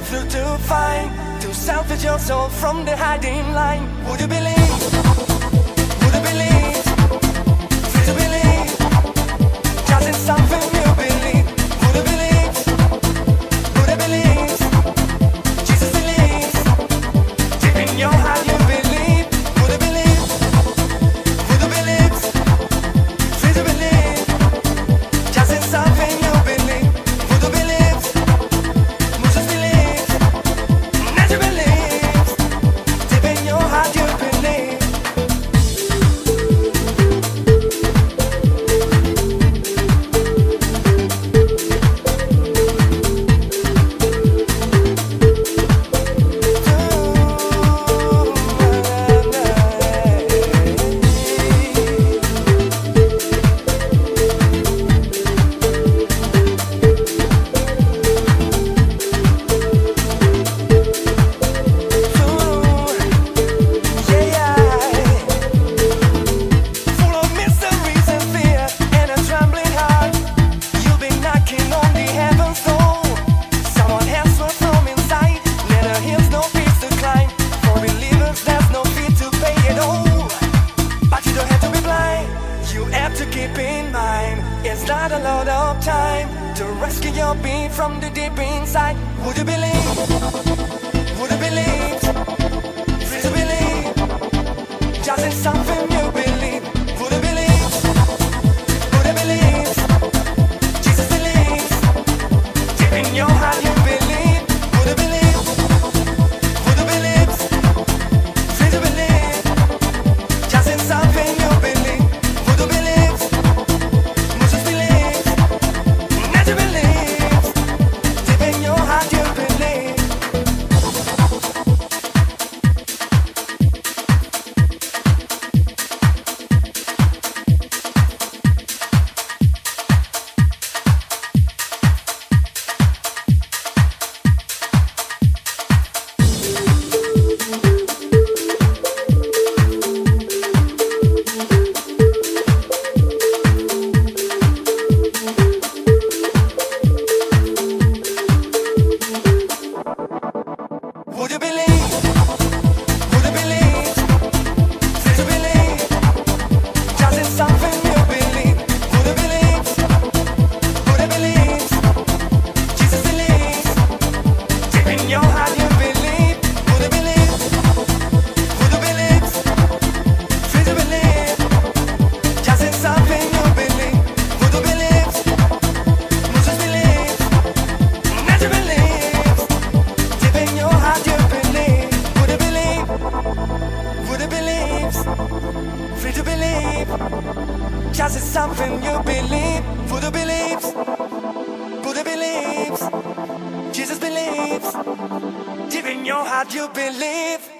through to find, to salvage your soul from the hiding line. Would you believe? Would you believe? Free to believe, just in something you believe. Would you believe? Would you believe? Jesus believes, deep in your heart you believe. Would you believe? Would you believe? Free to believe, just in something you believe. Would you believe? Muchos believe, nadie believes, deep in your heart you believe. It's not a lot of time to rescue your being from the deep inside. Would you believe? Would you believe? Free to believe, just in something you believe. Would you believe? Would you believe? Jesus believes, deep in your heart you believe. Would you believe? Would you believe? Free to believe, just in something you believe. Would you believe? Would you believe? Would you believe? Free to believe, just in something you believe. Would you believe? Would you believe? Jesus believes, deep in your heart you believe. Would you believe? Would you believe? Free to believe, just in something you believe. Would you believe? Muchos believe, nadie believes, deep in your heart you believe. Would you believe? Would you believe? Free to believe, just in something you believe. Would you believe? Would you believe? Jesus believes, deep in your heart you believe.